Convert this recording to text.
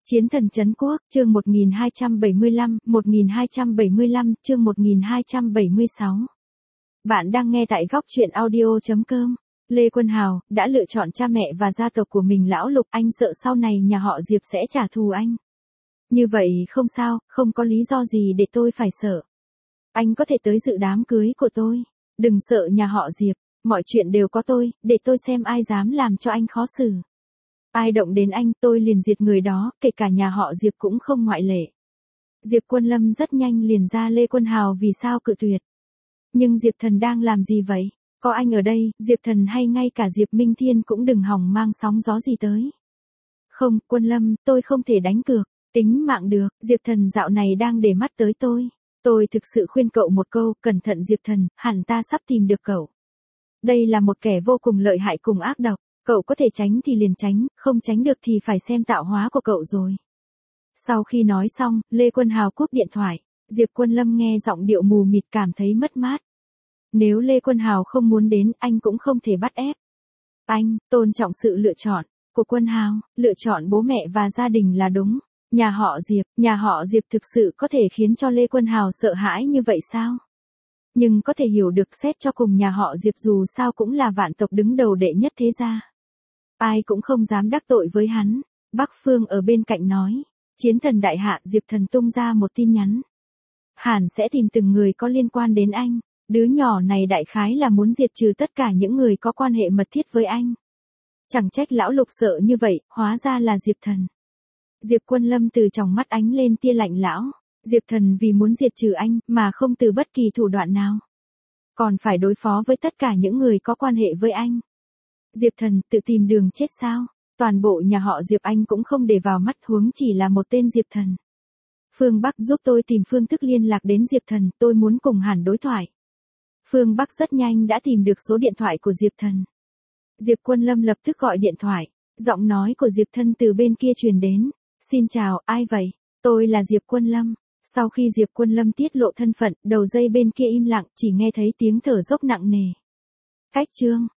Chiến thần trấn quốc, chương 1275, chương 1276. Bạn đang nghe tại góc truyện audio.com. Lê Quân Hào đã lựa chọn cha mẹ và gia tộc của mình lão Lục, anh sợ sau này nhà họ Diệp sẽ trả thù anh. Như vậy không sao, không có lý do gì để tôi phải sợ. Anh có thể tới dự đám cưới của tôi. Đừng sợ nhà họ Diệp, mọi chuyện đều có tôi, để tôi xem ai dám làm cho anh khó xử. Ai động đến anh tôi liền diệt người đó, kể cả nhà họ Diệp cũng không ngoại lệ. Diệp Quân Lâm rất nhanh liền ra Lê Quân Hào vì sao cự tuyệt. Nhưng Diệp Thần đang làm gì vậy? Có anh ở đây, Diệp Thần hay ngay cả Diệp Minh Thiên cũng đừng hòng mang sóng gió gì tới. Không, Quân Lâm, tôi không thể đánh cược, tính mạng được, Diệp Thần dạo này đang để mắt tới tôi. Tôi thực sự khuyên cậu một câu, cẩn thận Diệp Thần, hẳn ta sắp tìm được cậu. Đây là một kẻ vô cùng lợi hại cùng ác độc. Cậu có thể tránh thì liền tránh, không tránh được thì phải xem tạo hóa của cậu rồi. Sau khi nói xong, Lê Quân Hào cúp điện thoại. Diệp Quân Lâm nghe giọng điệu mù mịt cảm thấy mất mát. Nếu Lê Quân Hào không muốn đến, anh cũng không thể bắt ép. Anh tôn trọng sự lựa chọn của Quân Hào, lựa chọn bố mẹ và gia đình là đúng. Nhà họ Diệp thực sự có thể khiến cho Lê Quân Hào sợ hãi như vậy sao? Nhưng có thể hiểu được, xét cho cùng nhà họ Diệp dù sao cũng là vạn tộc đứng đầu đệ nhất thế gia. Ai cũng không dám đắc tội với hắn. Bắc Phương ở bên cạnh nói. Chiến thần đại hạ, Diệp Thần tung ra một tin nhắn. Hẳn sẽ tìm từng người có liên quan đến anh. Đứa nhỏ này đại khái là muốn diệt trừ tất cả những người có quan hệ mật thiết với anh. Chẳng trách lão Lục sợ như vậy, hóa ra là Diệp Thần. Diệp Quân Lâm từ trong mắt ánh lên tia lạnh lão. Diệp Thần vì muốn diệt trừ anh mà không từ bất kỳ thủ đoạn nào. Còn phải đối phó với tất cả những người có quan hệ với anh. Diệp Thần tự tìm đường chết sao? Toàn bộ nhà họ Diệp anh cũng không để vào mắt, huống chỉ là một tên Diệp Thần. Phương Bắc giúp tôi tìm phương thức liên lạc đến Diệp Thần, tôi muốn cùng Hàn đối thoại. Phương Bắc rất nhanh đã tìm được số điện thoại của Diệp Thần. Diệp Quân Lâm lập tức gọi điện thoại, giọng nói của Diệp Thần từ bên kia truyền đến. Xin chào, ai vậy? Tôi là Diệp Quân Lâm. Sau khi Diệp Quân Lâm tiết lộ thân phận, đầu dây bên kia im lặng, chỉ nghe thấy tiếng thở dốc nặng nề. Cách chương